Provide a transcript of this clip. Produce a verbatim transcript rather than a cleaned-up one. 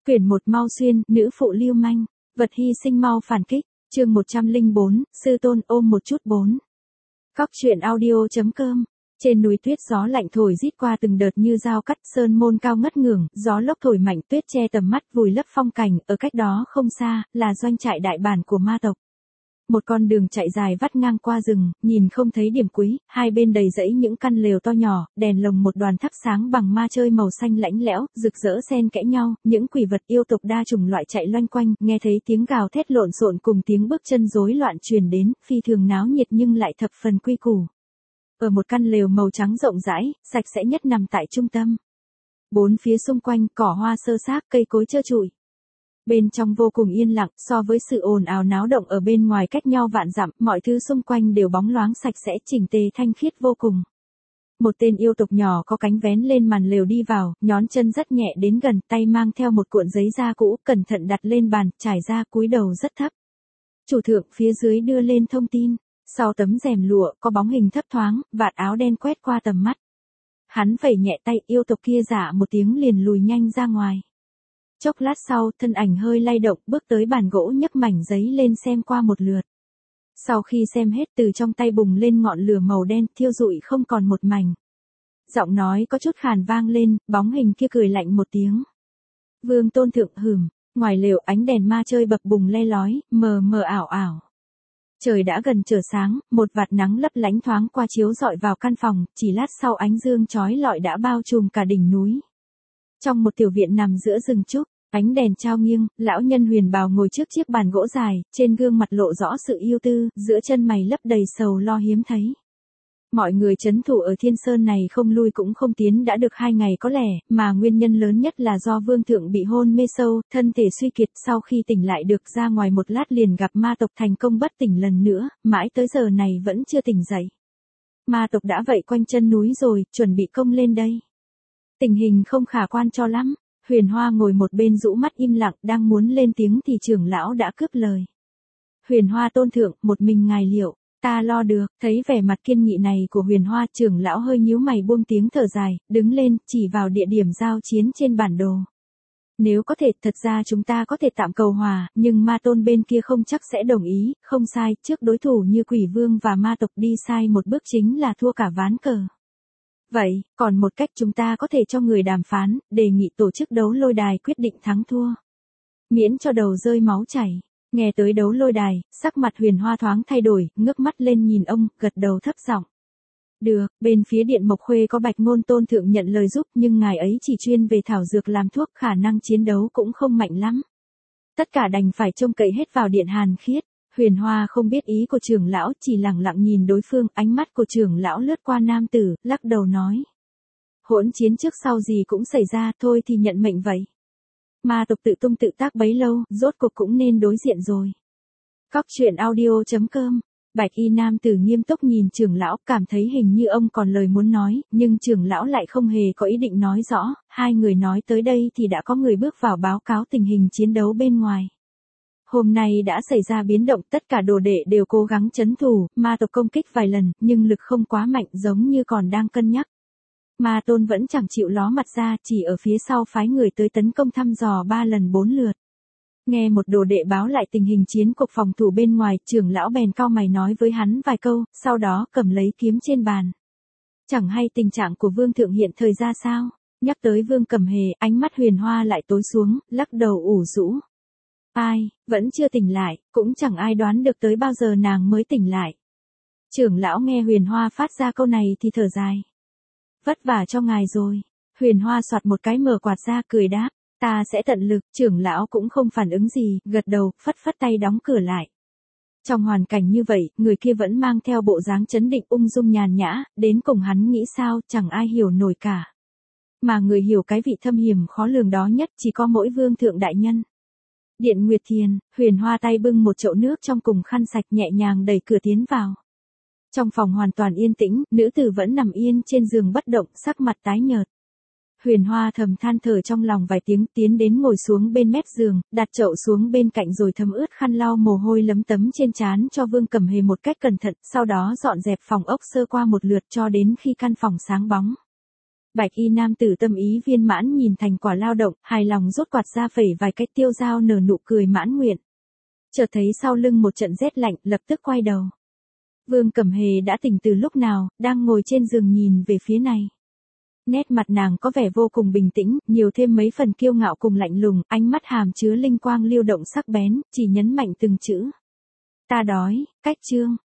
Quyển một Mau Xuyên, nữ phụ lưu manh, vật hy sinh mau phản kích, chương một trăm lẻ bốn, sư tôn ôm một chút bốn. Cóc truyện audio.com. Trên núi tuyết gió lạnh thổi rít qua từng đợt như dao cắt, sơn môn cao ngất ngưởng, gió lốc thổi mạnh, tuyết che tầm mắt vùi lấp phong cảnh, ở cách đó không xa, là doanh trại đại bản của ma tộc. Một con đường chạy dài vắt ngang qua rừng, nhìn không thấy điểm cuối, hai bên đầy rẫy những căn lều to nhỏ, đèn lồng một đoàn thắp sáng bằng ma chơi màu xanh lãnh lẽo, rực rỡ xen kẽ nhau, những quỷ vật yêu tộc đa chủng loại chạy loanh quanh, nghe thấy tiếng gào thét lộn xộn cùng tiếng bước chân rối loạn truyền đến, phi thường náo nhiệt nhưng lại thập phần quy củ. Ở một căn lều màu trắng rộng rãi, sạch sẽ nhất nằm tại trung tâm. Bốn phía xung quanh cỏ hoa xơ xác, cây cối trơ trụi. Bên trong vô cùng yên lặng, so với sự ồn ào náo động ở bên ngoài cách nhau vạn dặm, mọi thứ xung quanh đều bóng loáng sạch sẽ, chỉnh tề thanh khiết vô cùng. Một tên yêu tộc nhỏ có cánh vén lên màn lều đi vào, nhón chân rất nhẹ đến gần, tay mang theo một cuộn giấy da cũ, cẩn thận đặt lên bàn, trải ra, cúi đầu rất thấp. Chủ thượng phía dưới đưa lên thông tin, sau tấm rèm lụa, có bóng hình thấp thoáng, vạt áo đen quét qua tầm mắt. Hắn vẩy nhẹ tay, yêu tộc kia dạ một tiếng liền lùi nhanh ra ngoài. Chốc lát sau, thân ảnh hơi lay động, bước tới bàn gỗ nhấc mảnh giấy lên xem qua một lượt. Sau khi xem hết, từ trong tay bùng lên ngọn lửa màu đen, thiêu rụi không còn một mảnh. Giọng nói có chút khàn vang lên, bóng hình kia cười lạnh một tiếng. Vương Tôn Thượng hừm, ngoài lều ánh đèn ma chơi bập bùng le lói, mờ mờ ảo ảo. Trời đã gần trở sáng, một vạt nắng lấp lánh thoáng qua chiếu rọi vào căn phòng, chỉ lát sau ánh dương chói lọi đã bao trùm cả đỉnh núi. Trong một tiểu viện nằm giữa rừng trúc, ánh đèn trao nghiêng, lão nhân huyền bào ngồi trước chiếc bàn gỗ dài, trên gương mặt lộ rõ sự yêu tư, giữa chân mày lấp đầy sầu lo hiếm thấy. Mọi người trấn thủ ở Thiên Sơn này không lui cũng không tiến đã được hai ngày có lẽ, mà nguyên nhân lớn nhất là do Vương Thượng bị hôn mê sâu, thân thể suy kiệt, sau khi tỉnh lại được ra ngoài một lát liền gặp ma tộc thành công bất tỉnh lần nữa, mãi tới giờ này vẫn chưa tỉnh dậy. Ma tộc đã vậy quanh chân núi rồi, chuẩn bị công lên đây. Tình hình không khả quan cho lắm, Huyền Hoa ngồi một bên rũ mắt im lặng, đang muốn lên tiếng thì trưởng lão đã cướp lời. Huyền Hoa Tôn Thượng, một mình ngài liệu, ta lo được, thấy vẻ mặt kiên nghị này của Huyền Hoa, trưởng lão hơi nhíu mày buông tiếng thở dài, đứng lên, chỉ vào địa điểm giao chiến trên bản đồ. Nếu có thể, thật ra chúng ta có thể tạm cầu hòa, nhưng ma tôn bên kia không chắc sẽ đồng ý, không sai, trước đối thủ như quỷ vương và ma tộc đi sai một bước chính là thua cả ván cờ. Vậy, còn một cách chúng ta có thể cho người đàm phán, đề nghị tổ chức đấu lôi đài quyết định thắng thua. Miễn cho đầu rơi máu chảy. Nghe tới đấu lôi đài, sắc mặt Huyền Hoa thoáng thay đổi, ngước mắt lên nhìn ông, gật đầu thấp giọng. Được, bên phía Điện Mộc Khuê có Bạch Ngôn Tôn Thượng nhận lời giúp, nhưng ngài ấy chỉ chuyên về thảo dược làm thuốc, khả năng chiến đấu cũng không mạnh lắm. Tất cả đành phải trông cậy hết vào Điện Hàn Khiết. Huyền Hoa không biết ý của trưởng lão, chỉ lặng lặng nhìn đối phương, ánh mắt của trưởng lão lướt qua nam tử, lắc đầu nói. Hỗn chiến trước sau gì cũng xảy ra, thôi thì nhận mệnh vậy. Ma tộc tự tung tự tác bấy lâu, rốt cuộc cũng nên đối diện rồi. Cóc truyện audio.com. Bạch y nam tử nghiêm túc nhìn trưởng lão, cảm thấy hình như ông còn lời muốn nói, nhưng trưởng lão lại không hề có ý định nói rõ, hai người nói tới đây thì đã có người bước vào báo cáo tình hình chiến đấu bên ngoài. Hôm nay đã xảy ra biến động, tất cả đồ đệ đều cố gắng trấn thủ, ma tộc công kích vài lần, nhưng lực không quá mạnh giống như còn đang cân nhắc. Ma tôn vẫn chẳng chịu ló mặt ra, chỉ ở phía sau phái người tới tấn công thăm dò ba lần bốn lượt. Nghe một đồ đệ báo lại tình hình chiến cuộc phòng thủ bên ngoài, trưởng lão bèn cau mày nói với hắn vài câu, sau đó cầm lấy kiếm trên bàn. Chẳng hay tình trạng của Vương Thượng hiện thời ra sao? Nhắc tới Vương Cẩm Hề, ánh mắt Huyền Hoa lại tối xuống, lắc đầu ủ rũ. Ai, vẫn chưa tỉnh lại, cũng chẳng ai đoán được tới bao giờ nàng mới tỉnh lại. Trưởng lão nghe Huyền Hoa phát ra câu này thì thở dài. Vất vả cho ngài rồi. Huyền Hoa soạt một cái mở quạt ra cười đáp, ta sẽ tận lực, trưởng lão cũng không phản ứng gì, gật đầu, phất phất tay đóng cửa lại. Trong hoàn cảnh như vậy, người kia vẫn mang theo bộ dáng trấn định ung dung nhàn nhã, đến cùng hắn nghĩ sao, chẳng ai hiểu nổi cả. Mà người hiểu cái vị thâm hiểm khó lường đó nhất chỉ có mỗi Vương Thượng đại nhân. Điện Nguyệt Thiền, Huyền Hoa tay bưng một chậu nước trong cùng khăn sạch nhẹ nhàng đẩy cửa tiến vào. Trong phòng hoàn toàn yên tĩnh, nữ tử vẫn nằm yên trên giường bất động, sắc mặt tái nhợt. Huyền Hoa thầm than thở trong lòng vài tiếng, tiến đến ngồi xuống bên mép giường, đặt chậu xuống bên cạnh rồi thấm ướt khăn lau mồ hôi lấm tấm trên trán cho Vương Cẩm Hề một cách cẩn thận, sau đó dọn dẹp phòng ốc sơ qua một lượt cho đến khi căn phòng sáng bóng. Bạch y nam tử tâm ý viên mãn nhìn thành quả lao động, hài lòng rút quạt ra phẩy vài cách tiêu dao nở nụ cười mãn nguyện. Chợt thấy sau lưng một trận rét lạnh, lập tức quay đầu. Vương Cẩm Hề đã tỉnh từ lúc nào, đang ngồi trên giường nhìn về phía này. Nét mặt nàng có vẻ vô cùng bình tĩnh, nhiều thêm mấy phần kiêu ngạo cùng lạnh lùng, ánh mắt hàm chứa linh quang lưu động sắc bén, chỉ nhấn mạnh từng chữ. Ta đói, cách chương.